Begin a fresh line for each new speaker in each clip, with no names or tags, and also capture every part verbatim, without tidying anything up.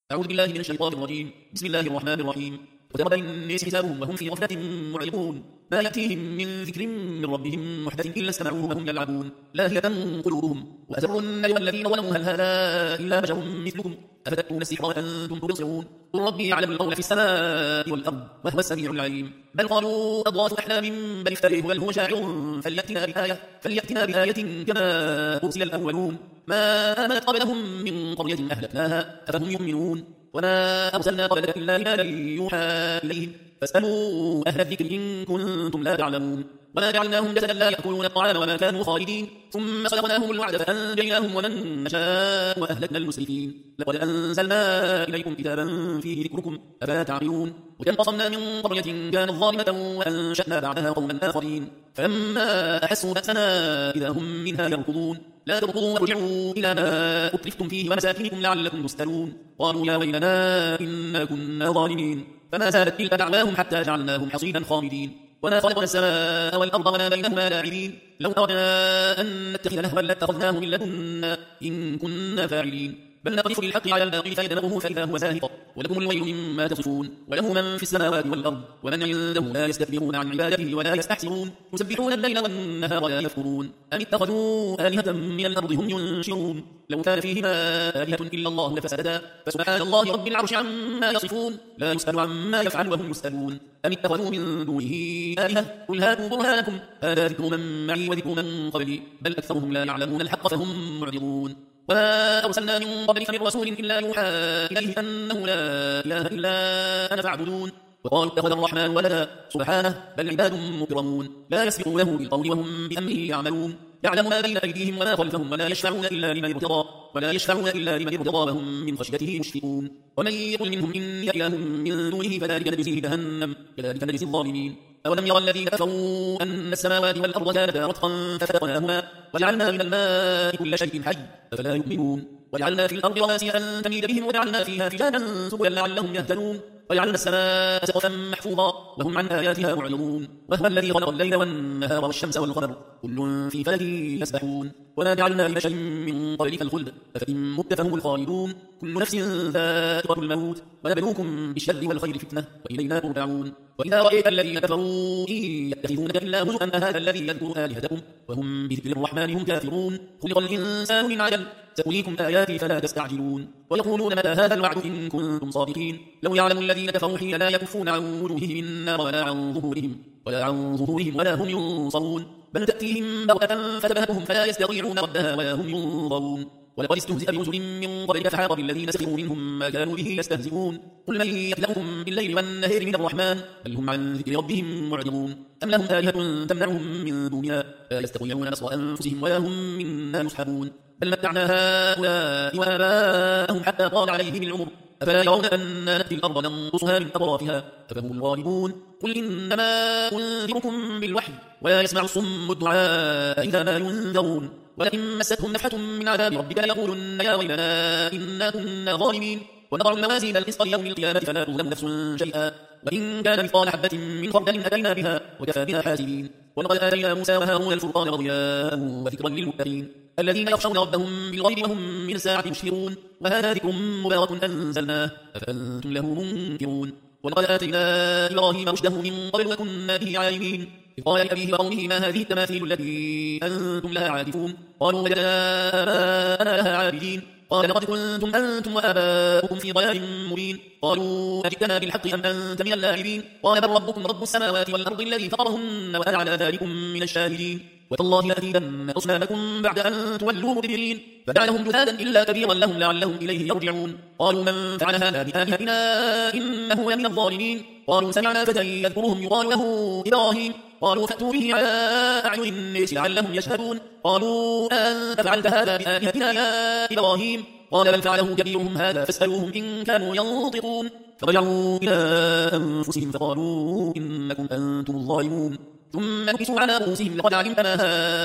أعوذ بالله من الشيطان الرجيم. بسم الله الرحمن الرحيم. اقترب للناس حسابهم وهم في غفلة معرضون ما يأتيهم من ذكر من ربهم محدث إلا استمعوه وهم يلعبون لاهية قلوبهم وأسروا النجوى الذين ظلموا هل هذا إلا بشر مثلكم أفتأتون السحر وأنتم تبصرون قل ربي يعلم القول في السماء والأرض وهو السميع العليم بل قالوا أضغاث أحلام بل افتريه بل هو شاعر فليأتنا بآية فليأتنا بآية كما أرسل الأولون ما آمنت قبلهم من قرية أهلكناها أفهم يؤمنون وما أرسلنا قبلك إلا رجالا يوحى إليهم فاسألوا أهل الذكر إن كنتم لا تعلمون وما جعلناهم جسدا لا يأكلون الطعام وما كانوا خالدين ثم صدقناهم الوعد فأنجيناهم ومن نشاء وأهلكنا المسرفين لقد أنزلنا إليكم كتابا فيه ذكركم أفلا تعقلون وكم قصمنا من قرية كانت ظالمة وأنشأنا بعدها قوما آخرين فلما أحسوا بأسنا إذا هم منها يركضون لا تركضوا وارجعوا إلى ما أترفتم فيه ومساكنكم لعلكم تسألون قالوا يا ويلنا إنا كنا ظالمين فما زالت تلك دعواهم حتى جعلناهم حصيدا خامدين وما خلقنا السماء والأرض وما بينهما لاعبين لو أردنا أن نتخذ لهوا لاتخذناه من لدنا إن كنا فاعلين بل نقذف بالحق على الباطل فيدمغه فإذا هو زاهق ولكم الويل مما تصفون وله من في السماوات والأرض ومن عنده لا يستكبرون عن عبادته ولا يستحسرون يسبحون الليل والنهار لا يفطرون أم اتخذوا آلهة من الأرض هم ينشرون لو كان فيهما آلهة إلا الله لفسدتا فسبحان الله رب العرش عما يصفون لا يسأل عما يفعل وهم يسألون أم اتخذوا من دونه آلهة قل هاتوا برهانكم هذا ذكر من معي وذكر من قبلي بل أكثرهم لا يعلمون الحق فهم معرضون وما أرسلنا من قبلك من رسول إلا يوحى إليه أنه لا إله إلا أنا فاعبدون وقالوا اتخذ الرحمن ولدا سبحانه بل عباد مكرمون لا يسبقونه بالقول وهم بأمره يعملون يعلم ما بين أيديهم وما خلفهم ولا يشفعون إلا لمن ارتضى ولا يشفعون إلا لمن ارتضى وهم من خشيته مشفقون ومن يقل منهم إني إله من دونه فذلك نجزيه جهنم كذلك نجزي الظالمين أولم يرى الذين كفروا أن السماوات والأرض كانتا رتقا ففتقناهما وجعلنا من الماء كل شيء حي أفلا يؤمنون وجعلنا في الأرض رواسي أن تميد بهم وجعلنا فيها فجاجا سبلا لعلهم يهتدون وجعلنا السماء سقفا محفوظا وهم عن آياتها معرضون وهو الذي خلق الليل والنهار والشمس والقمر كل في فلك يسبحون وما جعلنا لبشر من قبلك الخلد أفإن مت فهم الخالدون كل نفس ذائقة الموت ونبلوكم بالشر والخير فتنة وإلينا ترجعون وإذا رأيت الذين كفروا إن يتخذونك إلا هزوا أهذا الذي يذكر آلهتكم وهم بذكر الرحمن هم كافرون خلق الإنسان من عجل سأريكم آياتي فلا تستعجلون ويقولون متى هذا الوعد إن كنتم صادقين لو يعلم الذين كفروا حين لا يكفون عن وجوههم النار ولا عن ظهورهم ولا عن ظهورهم ولا هم ينصرون بل تأتيهم بغتة فتبهتهم فلا يستطيعون ردها ولا هم ينظرون ولقد استهزئ برسل من قبلك فحاق بالذين سخروا منهم ما كانوا به يستهزئون قل من يكلؤكم بالليل والنهار من الرحمن بل هم عن ذكر ربهم معرضون أم لهم آلهة تمنعهم من دوننا لا يستطيعون نصر أنفسهم ولا هم منا يسحبون بل متعنا هؤلاء وآباءهم حتى طال عليهم العمر أفلا يرون أنا نأتي الأرض ننقصها من أطرافها أفهم الغالبون قل إنما أنذركم بالوحي ولا يسمع الصم الدعاء إذا ما ينذرون ولئن مستهم نفحة من عذاب ربك ليقولن يا ويلنا إنا كنا ظالمين ونضع الموازين القسط ليوم القيامة فلا تظلم نفس شيئا وإن كان مثقال حبة من خردل أتينا بها وكفى بنا حاسبين ولقد آتينا موسى وهارون الفرقان وضياء وذكرا للمتقين الذين يخشون ربهم بالغيب وهم من الساعة مشفقون وهذا ذكر مبارك أنزلناه أفأنتم له منكرون ولقد آتينا إبراهيم رشده من قبل وكنا به عالمين إذ قال لأبيه وقومه ما هذه التماثيل التي أنتم لها عاكفون قالوا وجدنا آباءنا لها عابدين قال لقد كنتم أنتم وآباؤكم في ضلال مبين قالوا أجئتنا بالحق أم أنت من اللاعبين قال بل ربكم رب السماوات والأرض الذي فطرهن وأنا على ذلكم من الشاهدين وتالله لأكيدن أصنامكم بعد أن تولوا مدبرين فجعلهم جثادا إلا كبيرا لهم لعلهم إليه يرجعون قالوا من فعل هذا بآلهتنا إنه لمن الظالمين قالوا سمعنا فتى يذكرهم يقال له إبراهيم قالوا فأتوا به على أعين الناس لعلهم يشهدون قالوا أنت فعلت هذا بآلهتنا يا إبراهيم قال بل فعله كبيرهم هذا فاسألوهم إن كانوا ينطقون فرجعوا إلى أنفسهم فقالوا إنكم أنتم الظالمون ثم نكسوا على رؤوسهم لقد علمت ما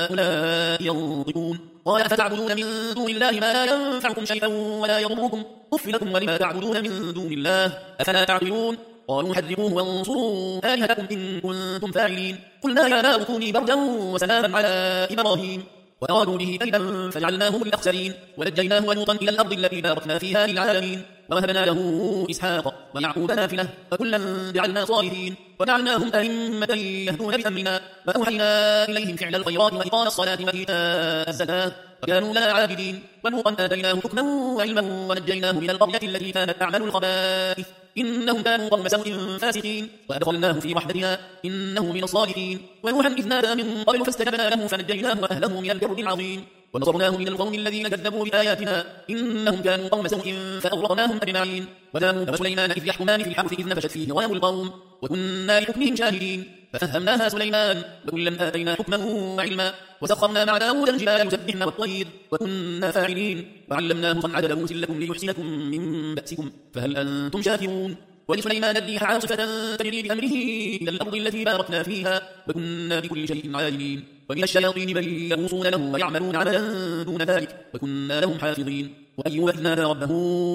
هؤلاء ينطقون قال أفتعبدون من دون الله ما لا ينفعكم شيئا ولا يضركم أف لكم ولما تعبدون من دون الله أفلا تعقلون قالوا حرقوه وانصروا آلهتكم إن كنتم فاعلين قلنا يا نار كوني بردا وسلاما على إبراهيم وأرادوا به كيدا فجعلناهم الأخسرين ونجيناه ولوطا إلى الأرض التي باركنا فيها للعالمين ووهبنا له إسحاق ويعقوب نافلة وكلا جعلنا صالحين وجعلناهم أئمة يهدون بأمرنا وأوحينا إليهم فعل الخيرات وإقام الصلاة وإيتاء الزكاة وكانوا لنا عابدين ولوطا آتيناه حكما وعلما ونجيناه من القرية التي كانت تعمل الخبائث إنهم كانوا قوم سوء فاسقين وأدخلناه في رحمتنا إنه من الصالحين ونوحا إذ نادى من قبل فاستجبنا له فنجيناه وأهله من الكرب العظيم ونصرناه من القوم الذين كذبوا بآياتنا إنهم كانوا قوم سوء فأغرقناهم أجمعين وداود وسليمان إذ يحكمان في الحرث إذ نفشت فيه غنم القوم وكنا لحكمهم شاهدين ففهمناها سليمان وكلا آتينا حكما وعلما وسخرنا مع داود الجبال يسبحن والطير وكنا فاعلين وعلمناه صنعة لبوس لكم ليحسنكم من بأسكم فهل أنتم شاكرون ولسليمان الريح عاصفة تجري بأمره إلى الأرض التي باركنا فيها وكنا بكل شيء عالمين ومن الشياطين من يغوصون له ويعملون عملا دون ذلك وكنا لهم حافظين وأيوب إذ نادى ربه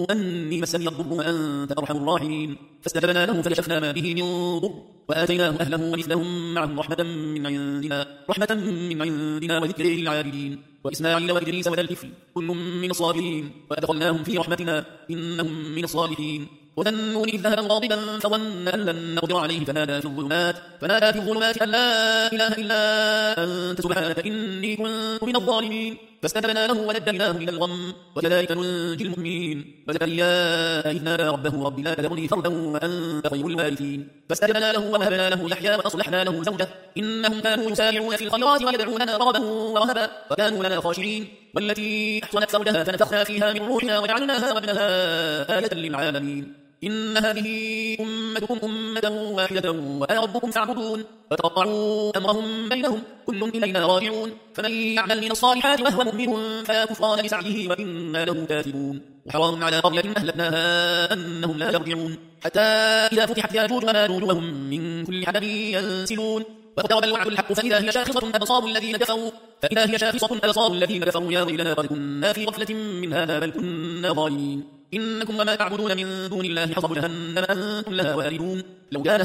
أني مسني الضر وأنت أرحم الراحمين فاستجبنا له فكشفنا ما به من ضر وآتيناه أهله ومثلهم معهم رحمة من عندنا رحمة من عندنا وذكر للعابدين وإسماعيل وإدريس وذا الكفل كل من الصابرين وأدخلناهم في رحمتنا إنهم من الصالحين وذا النون إذ ذهب غاضبا فظن أن لن نقدر عليه فنادى في الظلمات فنادى في الظلمات أن لا إله إلا أنت سبحانك إني كنت من الظالمين فاستجبنا له ونجيناه من الغم وكذلك ننجي المؤمنين وزكريا إذ نادى ربه رب لا تذرني فردا وأنت خير الوارثين فاستجبنا له ووهبنا له يحيى وأصلحنا له زوجه إنهم كانوا يسارعون في الخيرات ويدعوننا رغبا ورهبا وكانوا لنا خاشعين والتي أحصنت فرجها فنفخنا فيها من روحنا وجعلناها وابنها آية للعالمين إن هذه أمتكم أمة واحدة وأنا ربكم فاعبدون فتقطعوا أمرهم بينهم كل إلينا راجعون فمن يعمل من الصالحات وهو مؤمن فلا كفران لسعيه وإنا له كاتبون وحرام على قرية أهلكناها أنهم لا يرجعون حتى إذا فتحت ياجوج وماجوج وهم من كل حدب ينسلون واقترب الوعد الحق فإذا هي شاخصة أبصار الذين كفروا فإذا هي شاخصة أبصار الذين كفروا يا ويلنا قد كنا في غفلة من هذا بل كنا ظالمين إنكم وما تعبدون من دون الله حصب جهنم أنتم لها واردون لو كان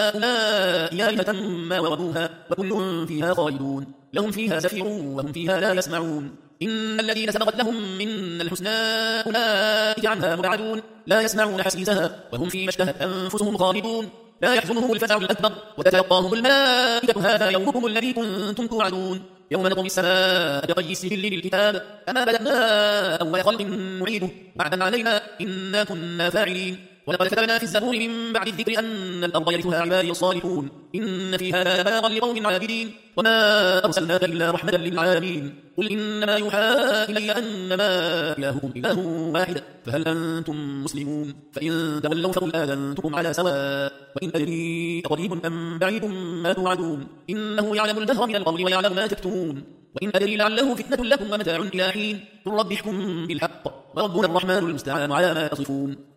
هؤلاء آلهة ما وردوها وكل فيها خالدون لهم فيها زفير وهم فيها لا يسمعون إن الذين سبقت لهم من الحسنى أولئك عنها مبعدون لا يسمعون حسيسها وهم فيما اشتهت أنفسهم خالدون لا يحزنهم الفزع الأكبر وتتلقاهم الملائكة هذا يومكم الذي كنتم توعدون يوم نطوي السماء كطي السجل للكتاب كما بدأنا أول خلق نعيده بعدا علينا إنا كنا فاعلين ولقد كتبنا في الزبور من بعد الذكر أن الأرض يرثها عبادي الصالحون إن في هذا بلاغا لقوم عابدين وما أرسلناك إلا رحمة للعالمين قل إنما يوحى إلي أنما إلهكم إله واحد فهل أنتم مسلمون فإن تولوا فقل آذنتكم على سواء وإن أدري قريب أم بعيد ما توعدون إنه يعلم الجهر من القول ويعلم ما تكتمون وإن أدري لعله فتنة لكم ومتاع إلى حين قل رب احكم بالحق وربنا الرحمن المستعان على ما تصفون